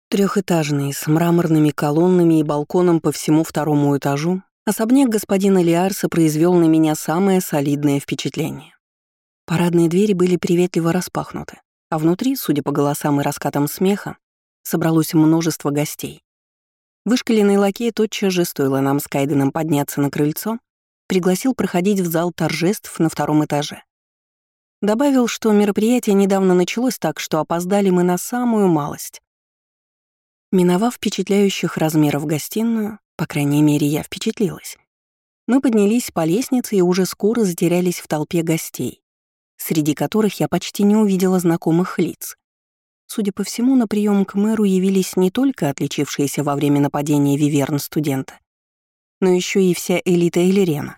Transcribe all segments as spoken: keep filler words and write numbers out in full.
Трехэтажный, с мраморными колоннами и балконом по всему второму этажу, особняк господина Лиарса произвел на меня самое солидное впечатление. Парадные двери были приветливо распахнуты, а внутри, судя по голосам и раскатам смеха, собралось множество гостей. Вышкаленный лакей тотчас же, стоило нам с Кайденом подняться на крыльцо, пригласил проходить в зал торжеств на втором этаже. Добавил, что мероприятие недавно началось, так что опоздали мы на самую малость. Миновав впечатляющих размеров гостиную, по крайней мере, я впечатлилась, мы поднялись по лестнице и уже скоро затерялись в толпе гостей, среди которых я почти не увидела знакомых лиц. Судя по всему, на прием к мэру явились не только отличившиеся во время нападения Виверн студенты, но еще и вся элита Элирена.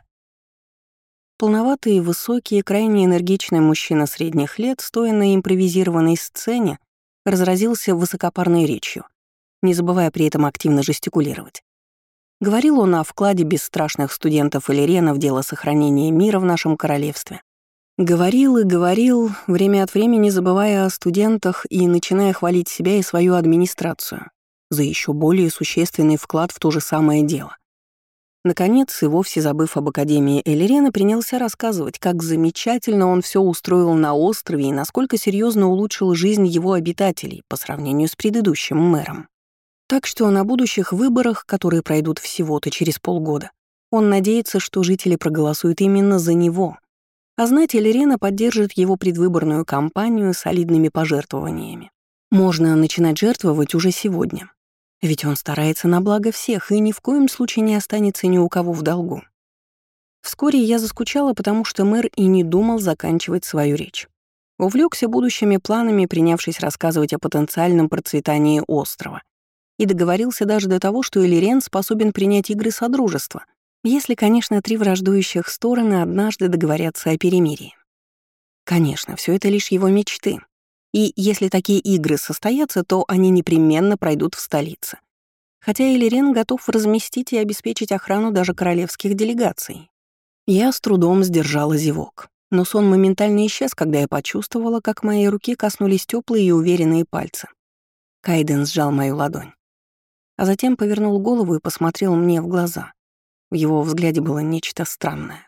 Полноватый, высокий, крайне энергичный мужчина средних лет, стоя на импровизированной сцене, разразился высокопарной речью, не забывая при этом активно жестикулировать. Говорил он о вкладе бесстрашных студентов Элирена в дело сохранения мира в нашем королевстве. Говорил и говорил, время от времени забывая о студентах и начиная хвалить себя и свою администрацию за еще более существенный вклад в то же самое дело. Наконец, и вовсе забыв об Академии Элирена, принялся рассказывать, как замечательно он все устроил на острове и насколько серьезно улучшил жизнь его обитателей по сравнению с предыдущим мэром. Так что на будущих выборах, которые пройдут всего-то через полгода, он надеется, что жители проголосуют именно за него, а знать Элирена поддержит его предвыборную кампанию солидными пожертвованиями. Можно начинать жертвовать уже сегодня, ведь он старается на благо всех и ни в коем случае не останется ни у кого в долгу. Вскоре я заскучала, потому что мэр и не думал заканчивать свою речь. Увлекся будущими планами, принявшись рассказывать о потенциальном процветании острова, и договорился даже до того, что Элирен способен принять игры содружества, если, конечно, три враждующих стороны однажды договорятся о перемирии. Конечно, все это лишь его мечты. И если такие игры состоятся, то они непременно пройдут в столице. Хотя Элирен готов разместить и обеспечить охрану даже королевских делегаций. Я с трудом сдержала зевок, но сон моментально исчез, когда я почувствовала, как моей руки коснулись теплые и уверенные пальцы. Кайден сжал мою ладонь, а затем повернул голову и посмотрел мне в глаза. В его взгляде было нечто странное.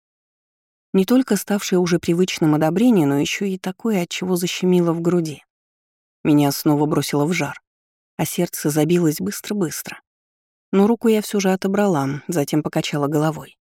Не только ставшее уже привычным одобрение, но еще и такое, от чего защемило в груди. Меня снова бросило в жар, а сердце забилось быстро-быстро. Но руку я все же отобрала, затем покачала головой.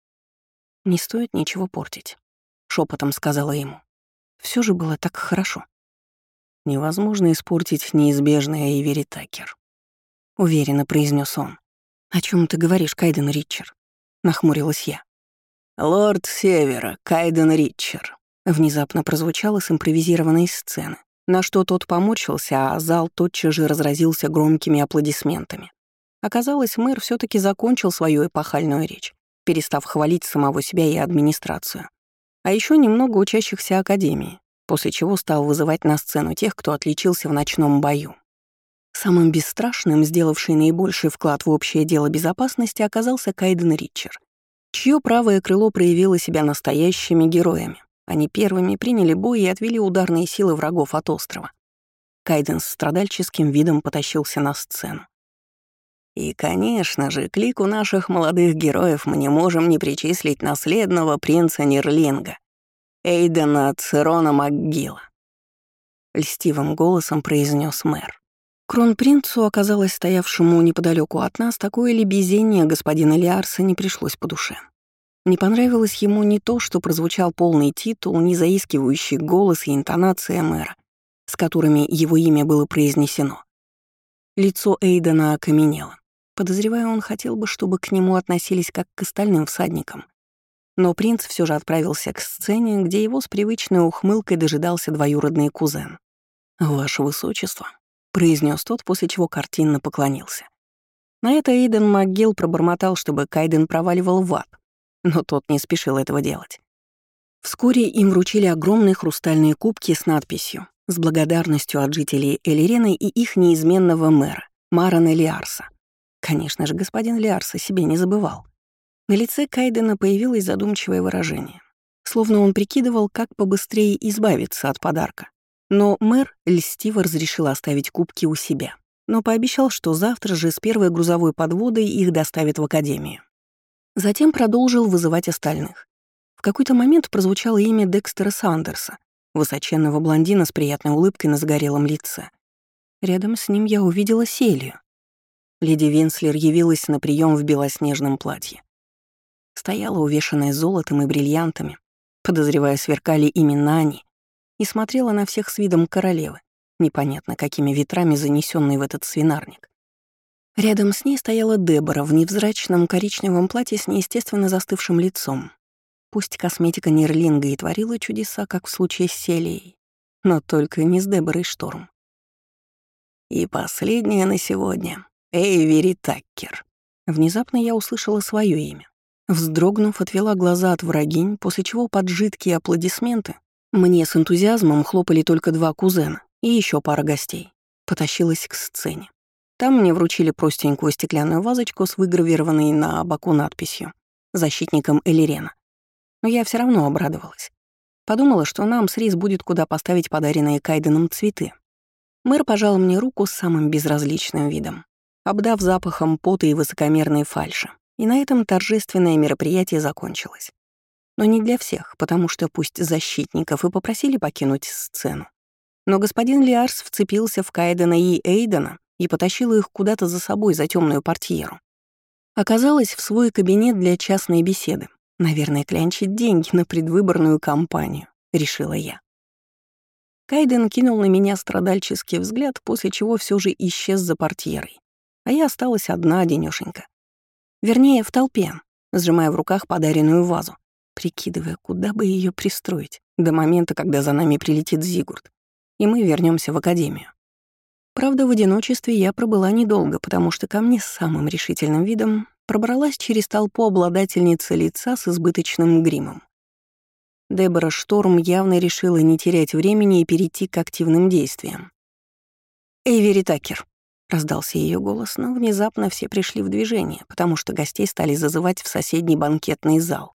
«Не стоит ничего портить», — шепотом сказала ему. Все же было так хорошо. «Невозможно испортить неизбежное, Эйвери Такер», — уверенно произнес он. «О чем ты говоришь, Кайден Ритчер?» — нахмурилась я. «Лорд Севера, Кайден Ритчер», — внезапно прозвучало с импровизированной сцены, на что тот поморщился, а зал тотчас же разразился громкими аплодисментами. Оказалось, мэр все таки закончил свою эпохальную речь, перестав хвалить самого себя и администрацию. А еще немного учащихся академии, после чего стал вызывать на сцену тех, кто отличился в ночном бою. Самым бесстрашным, сделавший наибольший вклад в общее дело безопасности, оказался Кайден Ритчер, чье правое крыло проявило себя настоящими героями. Они первыми приняли бой и отвели ударные силы врагов от острова. Кайден с страдальческим видом потащился на сцену. И, конечно же, к лику наших молодых героев мы не можем не причислить наследного принца Нирлинга, Эйдена Церона МакГилла. Льстивым голосом произнес мэр. Кронпринцу, оказалось стоявшему неподалеку от нас, такое лебезение господина Лиарса не пришлось по душе. Не понравилось ему не то, что прозвучал полный титул, не заискивающий голос и интонация мэра, с которыми его имя было произнесено. Лицо Эйдена окаменело. Подозревая, он хотел бы, чтобы к нему относились как к остальным всадникам. Но принц все же отправился к сцене, где его с привычной ухмылкой дожидался двоюродный кузен. «Ваше высочество», — произнес тот, после чего картинно поклонился. На это Эйден МакГилл пробормотал, чтобы Кайден проваливал в ад, но тот не спешил этого делать. Вскоре им вручили огромные хрустальные кубки с надписью «С благодарностью от жителей Элирена и их неизменного мэра, Марана Лиарса». Конечно же, господин Лиарс о себе не забывал. На лице Кайдена появилось задумчивое выражение, словно он прикидывал, как побыстрее избавиться от подарка. Но мэр льстиво разрешил оставить кубки у себя. но пообещал, что завтра же с первой грузовой подводой их доставят в академию. Затем продолжил вызывать остальных. В какой-то момент прозвучало имя Декстера Сандерса, высоченного блондина с приятной улыбкой на загорелом лице. Рядом с ним я увидела Селию. Леди Винслер явилась на прием в белоснежном платье. Стояла увешанная золотом и бриллиантами, подозревая, сверкали именно они, и смотрела на всех с видом королевы, непонятно какими ветрами занесенной в этот свинарник. Рядом с ней стояла Дебора в невзрачном коричневом платье с неестественно застывшим лицом. Пусть косметика Нерлинга и творила чудеса, как в случае с Селией, но только не с Деборой Шторм. И последнее на сегодня — Эйвери Таккер. Внезапно я услышала свое имя. Вздрогнув, отвела глаза от врагинь, после чего под жидкие аплодисменты мне с энтузиазмом хлопали только два кузена и еще пара гостей. Потащилась к сцене. Там мне вручили простенькую стеклянную вазочку с выгравированной на боку надписью «Защитником Элирена». Но я все равно обрадовалась. Подумала, что нам с Рис будет куда поставить подаренные Кайденом цветы. Мэр пожал мне руку с самым безразличным видом, обдав запахом пота и высокомерной фальши. И на этом торжественное мероприятие закончилось. Но не для всех, потому что пусть защитников и попросили покинуть сцену, но господин Лиарс вцепился в Кайдена и Эйдена и потащил их куда-то за собой за темную портьеру. Оказалось, в свой кабинет для частной беседы. Наверное, клянчит деньги на предвыборную кампанию, решила я. Кайден кинул на меня страдальческий взгляд, после чего все же исчез за портьерой. А я осталась одна, денёшенька. Вернее, в толпе, сжимая в руках подаренную вазу, прикидывая, куда бы ее пристроить до момента, когда за нами прилетит Зигурд, и мы вернемся в академию. Правда, в одиночестве я пробыла недолго, потому что ко мне с самым решительным видом пробралась через толпу обладательница лица с избыточным гримом. Дебора Шторм явно решила не терять времени и перейти к активным действиям. «Эйвери Таккер», — раздался ее голос, но внезапно все пришли в движение, потому что гостей стали зазывать в соседний банкетный зал.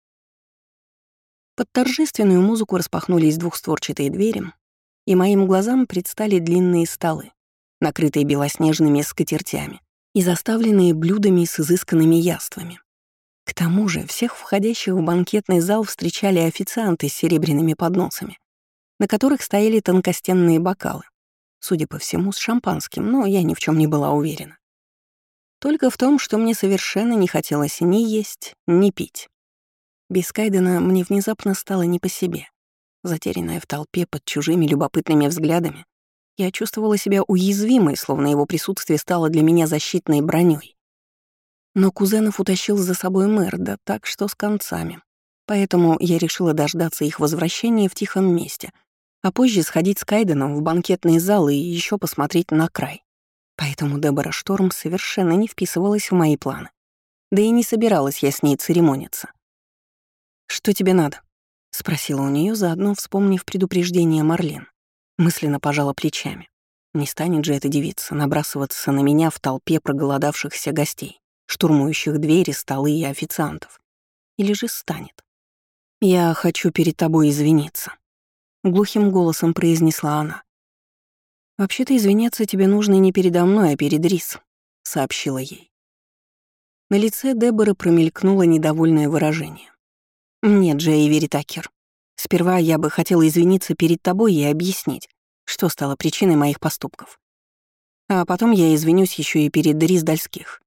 Под торжественную музыку распахнулись двухстворчатые двери, и моим глазам предстали длинные столы, накрытые белоснежными скатертями и заставленные блюдами с изысканными яствами. К тому же всех входящих в банкетный зал встречали официанты с серебряными подносами, на которых стояли тонкостенные бокалы, судя по всему, с шампанским, но я ни в чем не была уверена. Только в том, что мне совершенно не хотелось ни есть, ни пить. Без Кайдена мне внезапно стало не по себе. Затерянная в толпе под чужими любопытными взглядами, я чувствовала себя уязвимой, словно его присутствие стало для меня защитной броней. Но кузенов утащил за собой мэр, да так, что с концами. Поэтому я решила дождаться их возвращения в тихом месте, а позже сходить с Кайденом в банкетный зал и еще посмотреть на край. Поэтому Дебора Шторм совершенно не вписывалась в мои планы. Да и не собиралась я с ней церемониться. «Что тебе надо?» — спросила у нее, заодно вспомнив предупреждение Марлен. Мысленно пожала плечами. Не станет же эта девица набрасываться на меня в толпе проголодавшихся гостей, штурмующих двери, столы и официантов. Или же станет? «Я хочу перед тобой извиниться», — глухим голосом произнесла она. «Вообще-то извиняться тебе нужно не передо мной, а перед Рис», — сообщила ей. На лице Деборы промелькнуло недовольное выражение. «Нет же, Эйвери Таккер. Сперва я бы хотела извиниться перед тобой и объяснить, что стало причиной моих поступков. А потом я извинюсь еще и перед Рис Дальских».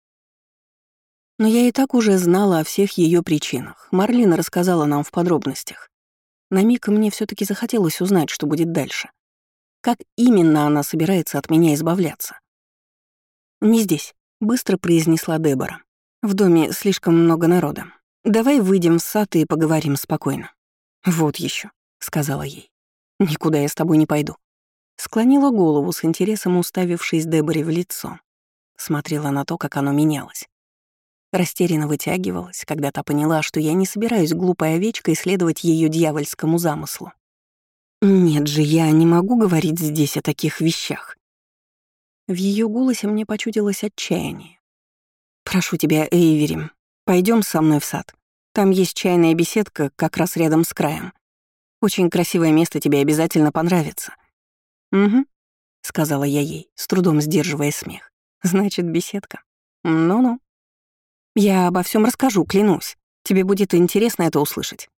Но я и так уже знала о всех ее причинах. Марлин рассказала нам в подробностях. На миг мне все таки захотелось узнать, что будет дальше. Как именно она собирается от меня избавляться? «Не здесь», — быстро произнесла Дебора. «В доме слишком много народа. Давай выйдем в сад и поговорим спокойно». «Вот еще, сказала ей. «Никуда я с тобой не пойду». Склонила голову с интересом, уставившись Деборе в лицо. Смотрела на то, как оно менялось. Растерянно вытягивалась, когда та поняла, что я не собираюсь глупой овечкой следовать ее дьявольскому замыслу. «Нет же, я не могу говорить здесь о таких вещах». В ее голосе мне почудилось отчаяние. «Прошу тебя, Эйвери, пойдем со мной в сад. Там есть чайная беседка как раз рядом с краем. Очень красивое место, тебе обязательно понравится». «Угу», — сказала я ей, с трудом сдерживая смех. «Значит, беседка. Ну-ну. Я обо всем расскажу, клянусь. Тебе будет интересно это услышать».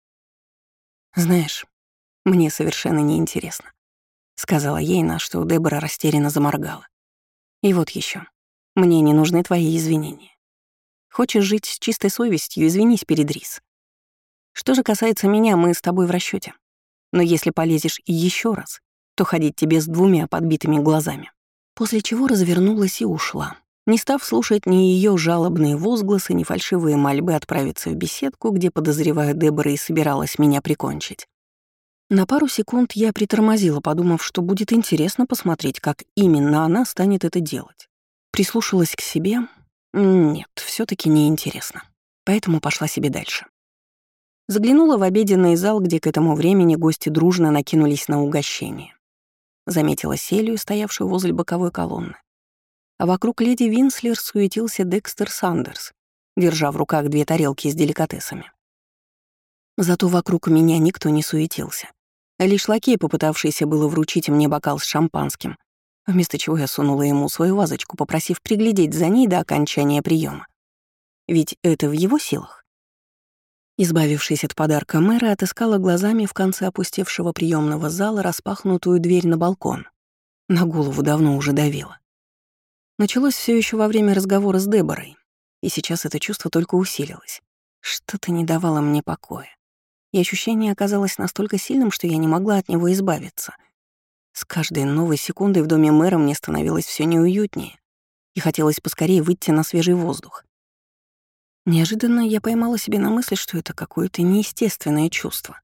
«Знаешь, мне совершенно неинтересно», — сказала ей, на что Дебора растерянно заморгала. «И вот еще. Мне не нужны твои извинения. Хочешь жить с чистой совестью, извинись перед Рис. Что же касается меня, мы с тобой в расчете. Но если полезешь еще раз, то ходить тебе с двумя подбитыми глазами». После чего развернулась и ушла, не став слушать ни ее жалобные возгласы, ни фальшивые мольбы отправиться в беседку, где, подозреваю, Дебора и собиралась меня прикончить. На пару секунд я притормозила, подумав, что будет интересно посмотреть, как именно она станет это делать. Прислушалась к себе. Нет, все таки неинтересно. Поэтому пошла себе дальше. Заглянула в обеденный зал, где к этому времени гости дружно накинулись на угощение. Заметила Селию, стоявшую возле боковой колонны. А вокруг леди Винслер суетился Декстер Сандерс, держа в руках две тарелки с деликатесами. Зато вокруг меня никто не суетился. Лишь лакей, попытавшийся было вручить мне бокал с шампанским, вместо чего я сунула ему свою вазочку, попросив приглядеть за ней до окончания приема. Ведь это в его силах. Избавившись от подарка мэра, отыскала глазами в конце опустевшего приемного зала распахнутую дверь на балкон. На голову давно уже давило. Началось все еще во время разговора с Деборой, и сейчас это чувство только усилилось. Что-то не давало мне покоя. И ощущение оказалось настолько сильным, что я не могла от него избавиться. С каждой новой секундой в доме мэра мне становилось все неуютнее, и хотелось поскорее выйти на свежий воздух. Неожиданно я поймала себя на мысли, что это какое-то неестественное чувство.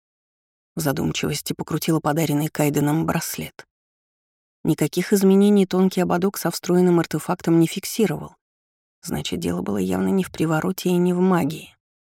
В задумчивости покрутила подаренный Кайденом браслет. Никаких изменений тонкий ободок со встроенным артефактом не фиксировал. Значит, дело было явно не в привороте и не в магии.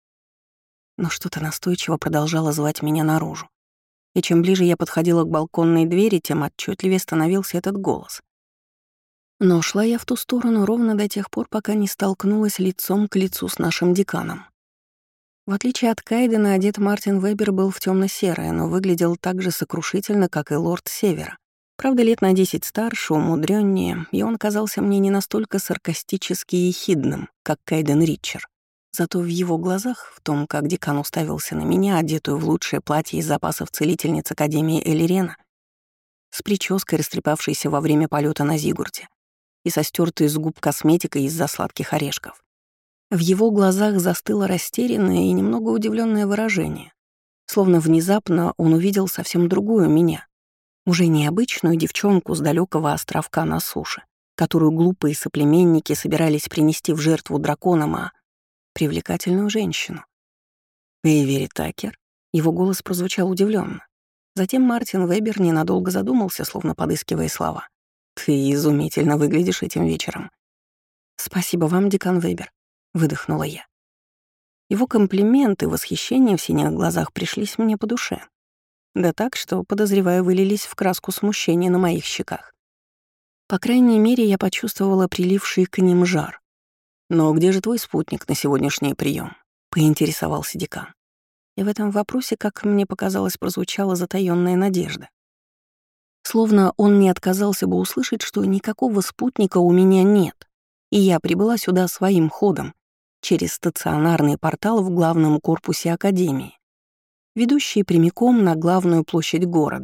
Но что-то настойчиво продолжало звать меня наружу. И чем ближе я подходила к балконной двери, тем отчетливее становился этот голос. Но шла я в ту сторону ровно до тех пор, пока не столкнулась лицом к лицу с нашим деканом. В отличие от Кайдена, одет Мартин Вебер был в темно серое, но выглядел так же сокрушительно, как и лорд Севера. Правда, лет на десять старше, умудреннее, и он казался мне не настолько саркастически ехидным, как Кайден Ричер. Зато в его глазах, в том, как декан уставился на меня, одетую в лучшее платье из запасов целительниц Академии Элирена, с прической, растрепавшейся во время полета на Зигурде, и со стёртой с губ косметикой из-за сладких орешков. В его глазах застыло растерянное и немного удивленное выражение, словно внезапно он увидел совсем другую меня, уже необычную девчонку с далекого островка на суше, которую глупые соплеменники собирались принести в жертву драконам, а привлекательную женщину. «Эйвери Такер?» Его голос прозвучал удивленно. Затем Мартин Вебер ненадолго задумался, словно подыскивая слова. «Ты изумительно выглядишь этим вечером». «Спасибо вам, декан Вебер», — выдохнула я. Его комплименты и восхищение в синих глазах пришлись мне по душе. Да так, что, подозреваю, вылились в краску смущения на моих щеках. По крайней мере, я почувствовала приливший к ним жар. «Но где же твой спутник на сегодняшний прием? Поинтересовался декан. И в этом вопросе, как мне показалось, прозвучала затаённая надежда. Словно он не отказался бы услышать, что никакого спутника у меня нет, и я прибыла сюда своим ходом, через стационарный портал в главном корпусе Академии, ведущий прямиком на главную площадь города.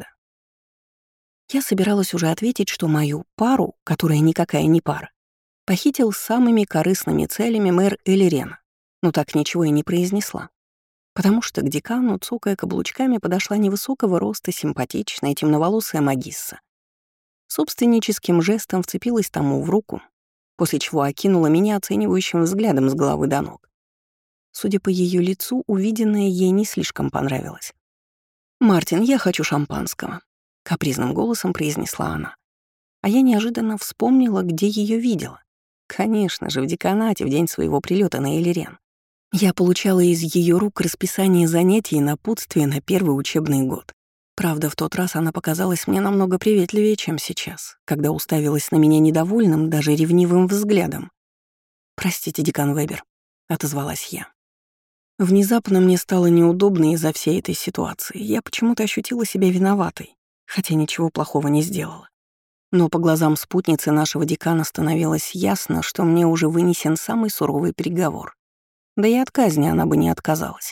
Я собиралась уже ответить, что мою пару, которая никакая не пара, похитил с самыми корыстными целями мэр Элирена, но так ничего и не произнесла. Потому что к декану, цокая каблучками, подошла невысокого роста симпатичная темноволосая магисса. Собственническим жестом вцепилась тому в руку, после чего окинула меня оценивающим взглядом с головы до ног. Судя по ее лицу, увиденное ей не слишком понравилось. «Мартин, я хочу шампанского», — капризным голосом произнесла она. А я неожиданно вспомнила, где ее видела. Конечно же, в деканате в день своего прилета на Элирен. Я получала из ее рук расписание занятий и напутствие на первый учебный год. Правда, в тот раз она показалась мне намного приветливее, чем сейчас, когда уставилась на меня недовольным, даже ревнивым взглядом. «Простите, декан Вебер», — отозвалась я. Внезапно мне стало неудобно из-за всей этой ситуации. Я почему-то ощутила себя виноватой, хотя ничего плохого не сделала. Но по глазам спутницы нашего декана становилось ясно, что мне уже вынесен самый суровый приговор. Да и от казни она бы не отказалась.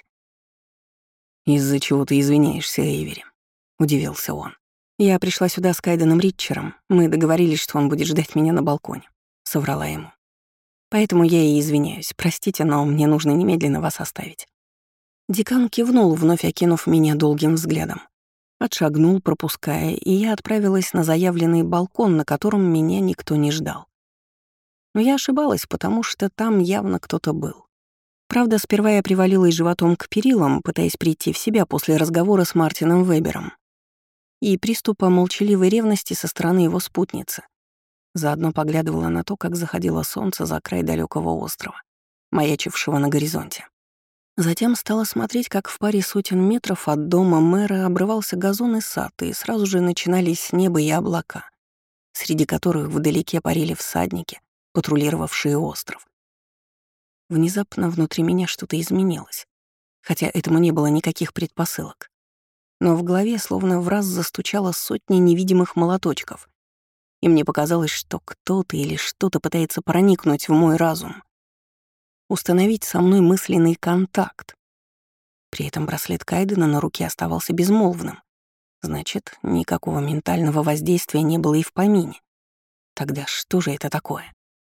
«Из-за чего ты извиняешься, Эйвери?» — удивился он. «Я пришла сюда с Кайденом Ритчером. Мы договорились, что он будет ждать меня на балконе», — соврала ему. «Поэтому я и извиняюсь. Простите, но мне нужно немедленно вас оставить». Декан кивнул, вновь окинув меня долгим взглядом. Отшагнул, пропуская, и я отправилась на заявленный балкон, на котором меня никто не ждал. Но я ошибалась, потому что там явно кто-то был. Правда, сперва я привалилась животом к перилам, пытаясь прийти в себя после разговора с Мартином Вебером и приступа молчаливой ревности со стороны его спутницы. Заодно поглядывала на то, как заходило солнце за край далекого острова, маячившего на горизонте. Затем стала смотреть, как в паре сотен метров от дома мэра обрывался газон и сад, и сразу же начинались небо и облака, среди которых вдалеке парили всадники, патрулировавшие остров. Внезапно внутри меня что-то изменилось, хотя этому не было никаких предпосылок. Но в голове словно враз застучало сотни невидимых молоточков, и мне показалось, что кто-то или что-то пытается проникнуть в мой разум, установить со мной мысленный контакт. При этом браслет Кайдена на руке оставался безмолвным. Значит, никакого ментального воздействия не было и в помине. Тогда что же это такое?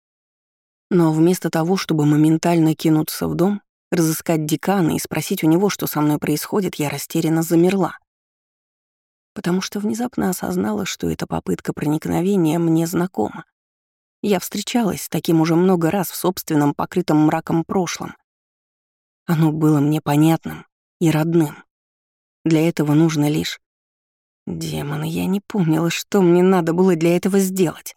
Но вместо того, чтобы моментально кинуться в дом, разыскать декана и спросить у него, что со мной происходит, я растерянно замерла. Потому что внезапно осознала, что эта попытка проникновения мне знакома. Я встречалась с таким уже много раз в собственном покрытом мраком прошлом. Оно было мне понятным и родным. Для этого нужно лишь... Демоны, я не помнила, что мне надо было для этого сделать.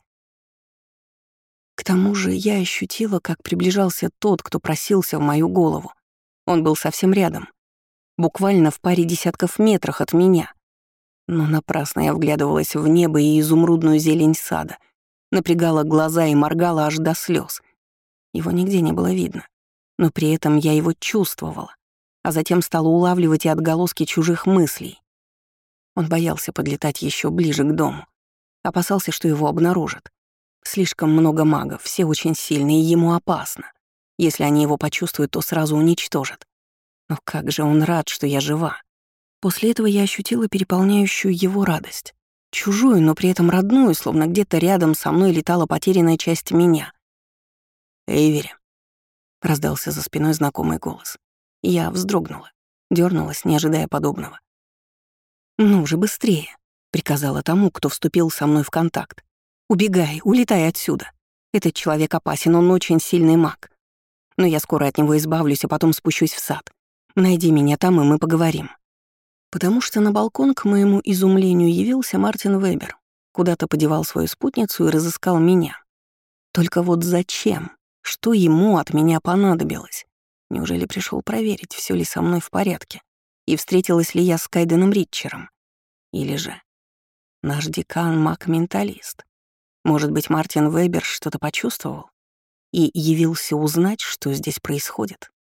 К тому же я ощутила, как приближался тот, кто просился в мою голову. Он был совсем рядом, буквально в паре десятков метрах от меня. Но напрасно я вглядывалась в небо и изумрудную зелень сада, напрягала глаза и моргала аж до слез. Его нигде не было видно, но при этом я его чувствовала, а затем стала улавливать и отголоски чужих мыслей. Он боялся подлетать еще ближе к дому, опасался, что его обнаружат. Слишком много магов, все очень сильные, и ему опасно. Если они его почувствуют, то сразу уничтожат. Но как же он рад, что я жива. После этого я ощутила переполняющую его радость. Чужую, но при этом родную, словно где-то рядом со мной летала потерянная часть меня. «Эйвери», — раздался за спиной знакомый голос. Я вздрогнула, дернулась, не ожидая подобного. «Ну же, быстрее», — приказала тому, кто вступил со мной в контакт. «Убегай, улетай отсюда. Этот человек опасен, он очень сильный маг. Но я скоро от него избавлюсь, а потом спущусь в сад. Найди меня там, и мы поговорим». Потому что на балкон, к моему изумлению, явился Мартин Вебер, куда-то подевал свою спутницу и разыскал меня. Только вот зачем? Что ему от меня понадобилось? Неужели пришел проверить, все ли со мной в порядке? И встретилась ли я с Кайденом Ритчером? Или же наш декан — маг-менталист? Может быть, Мартин Вебер что-то почувствовал и явился узнать, что здесь происходит?